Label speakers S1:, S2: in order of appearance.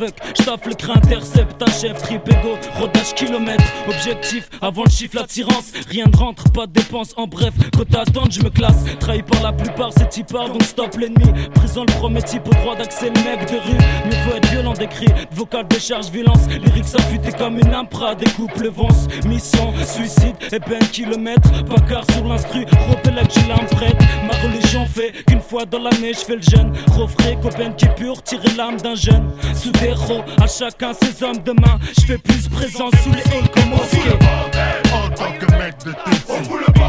S1: avec, j'taffe le crin, intercept, chef, trip ego, rodage kilomètre. Objectif, avant le chiffre, l'attirance. Rien ne rentre, pas de dépenses, en bref, quand t'attends, je me classe. Trahi par la plupart, c'est typard, donc stop l'ennemi. Prison, le premier type, au droit d'accès, le mec de rue. Mieux vaut être violent des cris, vocal, décharge, violence. Lyrics affûtés comme une impra, découpe le vence. Mission, suicide, et peine kilomètre. Pas car sur l'instru, repelle que j'ai l'âme prête. Ma religion fait qu'une fois dans l'année, je fais le jeûne. Refrais, copain qui est pur, tirer l'âme d'un jeune. Sous des héros, à chacun ses hommes de main. Je fais plus présent sous les halls comme au
S2: En tant que mec de Tessie,